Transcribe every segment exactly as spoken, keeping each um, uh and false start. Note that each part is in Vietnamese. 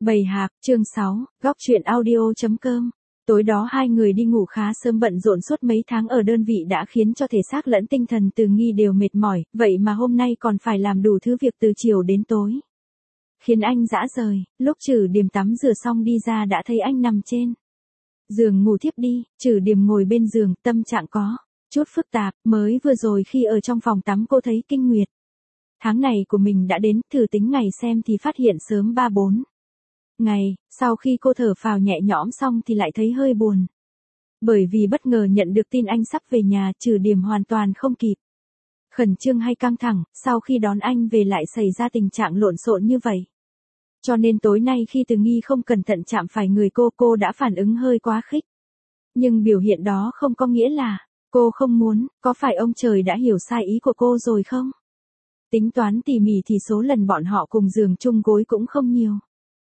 Bầy hạc, chương sáu, góc truyện audio.com. Tối đó hai người đi ngủ khá sớm, bận rộn suốt mấy tháng ở đơn vị đã khiến cho thể xác lẫn tinh thần Từ Nghi đều mệt mỏi, vậy mà hôm nay còn phải làm đủ thứ việc từ chiều đến tối. Khiến anh dã rời, lúc Trử Điềm tắm rửa xong đi ra đã thấy anh nằm trên giường ngủ thiếp đi. Trử Điềm ngồi bên giường, tâm trạng có chút phức tạp. Mới vừa rồi khi ở trong phòng tắm cô thấy kinh nguyệt tháng này của mình đã đến, thử tính ngày xem thì phát hiện sớm ba bốn ngày. Sau khi cô thở phào nhẹ nhõm xong thì lại thấy hơi buồn. Bởi vì bất ngờ nhận được tin anh sắp về nhà, Trử Điềm hoàn toàn không kịp khẩn trương hay căng thẳng, sau khi đón anh về lại xảy ra tình trạng lộn xộn như vậy. Cho nên tối nay khi Từ Nghi không cẩn thận chạm phải người cô, cô đã phản ứng hơi quá khích. Nhưng biểu hiện đó không có nghĩa là cô không muốn. Có phải ông trời đã hiểu sai ý của cô rồi không? Tính toán tỉ mỉ thì số lần bọn họ cùng giường chung gối cũng không nhiều.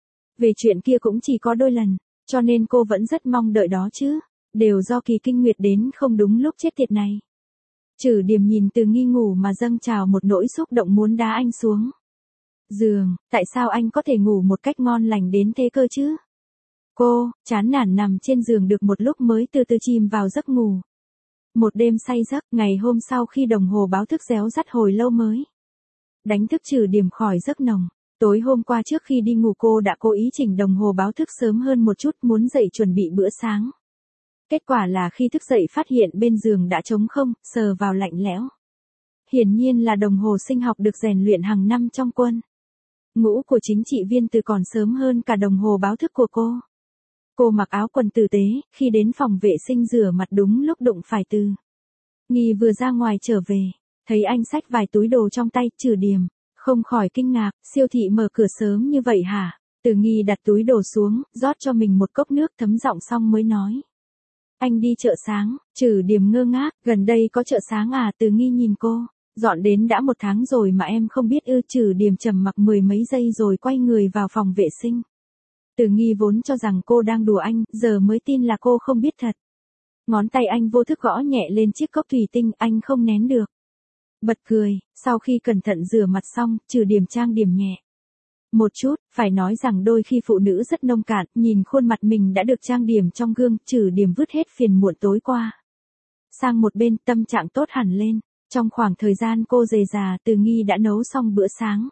Về chuyện kia cũng chỉ có đôi lần, cho nên cô vẫn rất mong đợi đó chứ. Đều do kỳ kinh nguyệt đến không đúng lúc chết tiệt này. Trử Điềm nhìn Từ Nghi ngủ mà dâng trào một nỗi xúc động muốn đá anh xuống giường. Tại sao anh có thể ngủ một cách ngon lành đến thế cơ chứ? Cô, chán nản nằm trên giường được một lúc mới từ từ chìm vào giấc ngủ. Một đêm say giấc, ngày hôm sau khi đồng hồ báo thức réo rắt hồi lâu mới đánh thức Trử Điềm khỏi giấc nồng. Tối hôm qua trước khi đi ngủ cô đã cố ý chỉnh đồng hồ báo thức sớm hơn một chút, muốn dậy chuẩn bị bữa sáng. Kết quả là khi thức dậy phát hiện bên giường đã trống không, sờ vào lạnh lẽo. Hiển nhiên là đồng hồ sinh học được rèn luyện hàng năm trong quân ngũ của chính trị viên Từ, còn sớm hơn cả đồng hồ báo thức của cô. Cô mặc áo quần tử tế, khi đến phòng vệ sinh rửa mặt đúng lúc đụng phải Từ Nghi vừa ra ngoài trở về, thấy anh xách vài túi đồ trong tay. Trử Điềm không khỏi kinh ngạc, siêu thị mở cửa sớm như vậy hả? Từ Nghi đặt túi đồ xuống, rót cho mình một cốc nước, thấm giọng xong mới nói. Anh đi chợ sáng. Trử Điềm ngơ ngác, gần đây có chợ sáng à? Từ Nghi nhìn cô, dọn đến đã một tháng rồi mà em không biết ư? Trử Điềm trầm mặc mười mấy giây rồi quay người vào phòng vệ sinh. Từ Nghi vốn cho rằng cô đang đùa anh, giờ mới tin là cô không biết thật. Ngón tay anh vô thức gõ nhẹ lên chiếc cốc thủy tinh, anh không nén được bật cười. Sau khi cẩn thận rửa mặt xong, Trử Điềm trang điểm nhẹ một chút. Phải nói rằng đôi khi phụ nữ rất nông cạn, nhìn khuôn mặt mình đã được trang điểm trong gương, Trử Điềm vứt hết phiền muộn tối qua sang một bên, tâm trạng tốt hẳn lên. Trong khoảng thời gian cô rề rà, Từ Nghi đã nấu xong bữa sáng.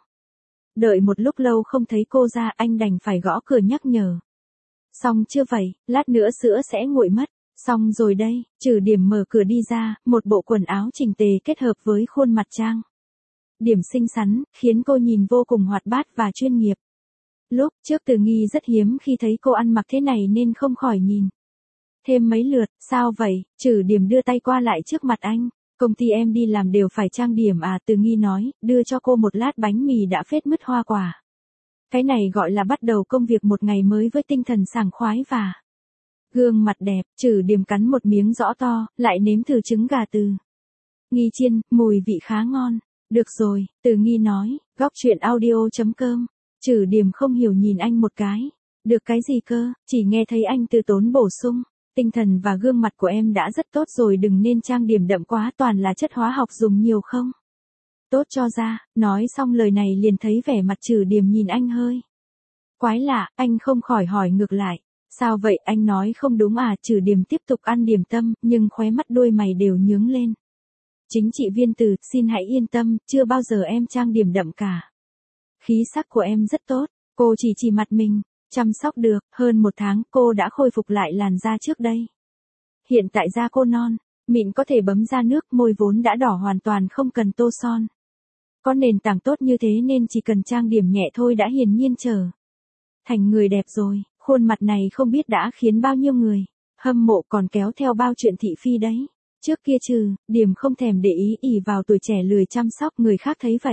Đợi một lúc lâu không thấy cô ra, anh đành phải gõ cửa nhắc nhở. Xong chưa vậy, lát nữa sữa sẽ nguội mất. Xong rồi đây. Trử Điềm mở cửa đi ra, một bộ quần áo chỉnh tề kết hợp với khuôn mặt trang điểm xinh xắn, khiến cô nhìn vô cùng hoạt bát và chuyên nghiệp. Lúc trước Từ Nghi rất hiếm khi thấy cô ăn mặc thế này nên không khỏi nhìn thêm mấy lượt. Sao vậy? Trử Điềm đưa tay qua lại trước mặt anh. Công ty em đi làm đều phải trang điểm à? Từ Nghi nói, đưa cho cô một lát bánh mì đã phết mứt hoa quả. Cái này gọi là bắt đầu công việc một ngày mới với tinh thần sảng khoái và gương mặt đẹp. Trử Điềm cắn một miếng rõ to, lại nếm thử trứng gà Từ Nghi chiên, mùi vị khá ngon. Được rồi, Từ Nghi nói. Góc truyện audio.com. Trử Điềm không hiểu nhìn anh một cái. Được cái gì cơ? Chỉ nghe thấy anh từ tốn bổ sung. Tinh thần và gương mặt của em đã rất tốt rồi, đừng nên trang điểm đậm quá, toàn là chất hóa học dùng nhiều không tốt cho da. Nói xong lời này liền thấy vẻ mặt Trử Điềm nhìn anh hơi quái lạ, anh không khỏi hỏi ngược lại. Sao vậy? Anh nói không đúng à? Trử Điềm tiếp tục ăn điểm tâm, nhưng khóe mắt đuôi mày đều nhướng lên. Chính trị viên Từ, xin hãy yên tâm, chưa bao giờ em trang điểm đậm cả. Khí sắc của em rất tốt. Cô chỉ chỉ mặt mình chăm sóc được. Hơn một tháng cô đã khôi phục lại làn da trước đây. Hiện tại da cô non mịn, có thể bấm ra nước, môi vốn đã đỏ hoàn toàn không cần tô son. Có nền tảng tốt như thế nên chỉ cần trang điểm nhẹ thôi đã hiển nhiên trở thành người đẹp rồi. Khuôn mặt này không biết đã khiến bao nhiêu người hâm mộ, còn kéo theo bao chuyện thị phi đấy. Trước kia Trử Điềm không thèm để ý, ỷ vào tuổi trẻ lười chăm sóc, người khác thấy vậy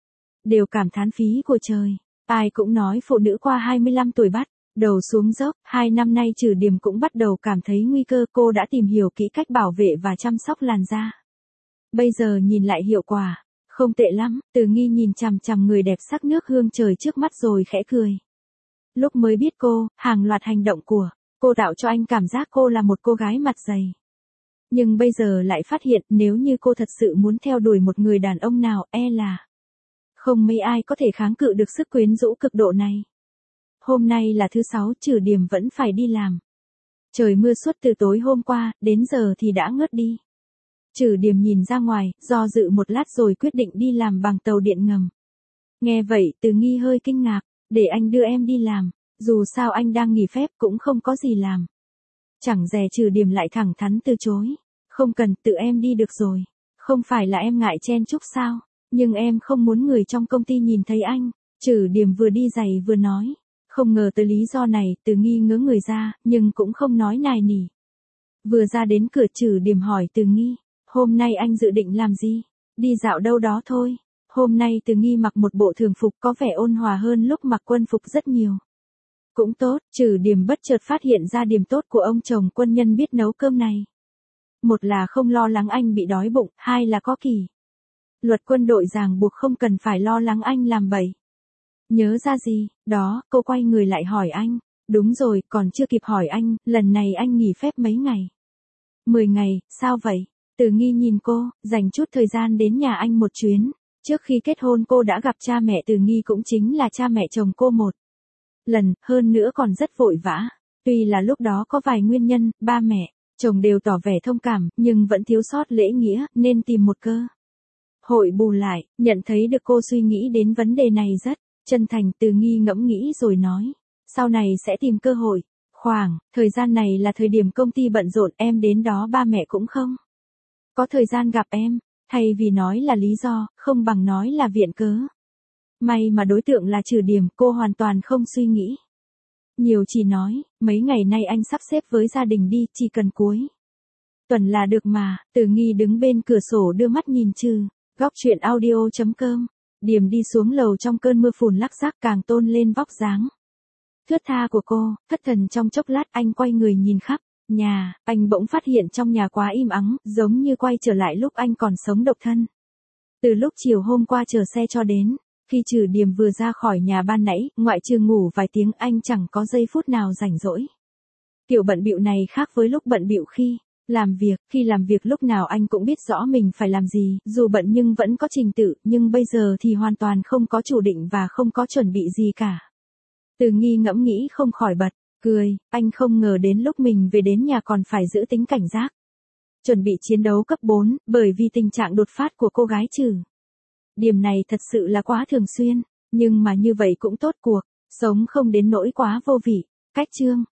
đều cảm thán phí của trời. Ai cũng nói phụ nữ qua hai mươi lăm tuổi bắt đầu xuống dốc. Hai năm nay Trử Điềm cũng bắt đầu cảm thấy nguy cơ, cô đã tìm hiểu kỹ cách bảo vệ và chăm sóc làn da. Bây giờ nhìn lại hiệu quả không tệ lắm. Từ Nghi nhìn chằm chằm người đẹp sắc nước hương trời trước mắt rồi khẽ cười. Lúc mới biết cô, hàng loạt hành động của cô tạo cho anh cảm giác cô là một cô gái mặt dày. Nhưng bây giờ lại phát hiện, nếu như cô thật sự muốn theo đuổi một người đàn ông nào, e là không mấy ai có thể kháng cự được sức quyến rũ cực độ này. Hôm nay là thứ sáu, Trử Điểm vẫn phải đi làm. Trời mưa suốt từ tối hôm qua, đến giờ thì đã ngớt đi. Trử Điểm nhìn ra ngoài, do dự một lát rồi quyết định đi làm bằng tàu điện ngầm. Nghe vậy, Từ Nghi hơi kinh ngạc, để anh đưa em đi làm, dù sao anh đang nghỉ phép cũng không có gì làm. Chẳng dè Trử Điểm lại thẳng thắn từ chối, không cần, tự em đi được rồi. Không phải là em ngại chen chúc sao, nhưng em không muốn người trong công ty nhìn thấy anh. Trử Điểm vừa đi giày vừa nói, không ngờ tới lý do này, Từ Nghi ngớ người ra, nhưng cũng không nói nài nỉ. Vừa ra đến cửa, Trử Điểm hỏi Từ Nghi, hôm nay anh dự định làm gì? Đi dạo đâu đó thôi. Hôm nay Từ Nghi mặc một bộ thường phục có vẻ ôn hòa hơn lúc mặc quân phục rất nhiều. Cũng tốt, Trử Điểm bất chợt phát hiện ra điểm tốt của ông chồng quân nhân biết nấu cơm này. Một là không lo lắng anh bị đói bụng, hai là có kỷ luật quân đội ràng buộc không cần phải lo lắng anh làm bậy. Nhớ ra gì, đó, cô quay người lại hỏi anh. Đúng rồi, còn chưa kịp hỏi anh, lần này anh nghỉ phép mấy ngày? Mười ngày, sao vậy? Từ Nghi nhìn cô, dành chút thời gian đến nhà anh một chuyến. Trước khi kết hôn cô đã gặp cha mẹ Từ Nghi, cũng chính là cha mẹ chồng cô một lần, hơn nữa còn rất vội vã. Tuy là lúc đó có vài nguyên nhân, ba mẹ, chồng đều tỏ vẻ thông cảm, nhưng vẫn thiếu sót lễ nghĩa, nên tìm một cơ hội bù lại. Nhận thấy được cô suy nghĩ đến vấn đề này rất chân thành, Từ Nghi ngẫm nghĩ rồi nói, sau này sẽ tìm cơ hội. Khoảng thời gian này là thời điểm công ty bận rộn, em đến đó ba mẹ cũng không có thời gian gặp em. Thay vì nói là lý do, không bằng nói là viện cớ. May mà đối tượng là Trử Điểm, cô hoàn toàn không suy nghĩ nhiều, chỉ nói, mấy ngày nay anh sắp xếp với gia đình đi, chỉ cần cuối tuần là được mà. Từ Nghi đứng bên cửa sổ đưa mắt nhìn Trừ. Góc truyện audio chấm com. Điểm đi xuống lầu trong cơn mưa phùn lắc rác càng tôn lên vóc dáng thướt tha của cô. Thất thần trong chốc lát, anh quay người nhìn khắp nhà, anh bỗng phát hiện trong nhà quá im ắng, giống như quay trở lại lúc anh còn sống độc thân. Từ lúc chiều hôm qua chờ xe cho đến khi Trử Điểm vừa ra khỏi nhà ban nãy, ngoại trừ ngủ vài tiếng, anh chẳng có giây phút nào rảnh rỗi. Kiểu bận bịu này khác với lúc bận bịu khi làm việc, khi làm việc lúc nào anh cũng biết rõ mình phải làm gì, dù bận nhưng vẫn có trình tự, nhưng bây giờ thì hoàn toàn không có chủ định và không có chuẩn bị gì cả. Từ Nghi ngẫm nghĩ không khỏi bật cười, anh không ngờ đến lúc mình về đến nhà còn phải giữ tính cảnh giác. Chuẩn bị chiến đấu cấp bốn, bởi vì tình trạng đột phát của cô gái Trử Điểm này thật sự là quá thường xuyên, nhưng mà như vậy cũng tốt, cuộc sống không đến nỗi quá vô vị. Cách chương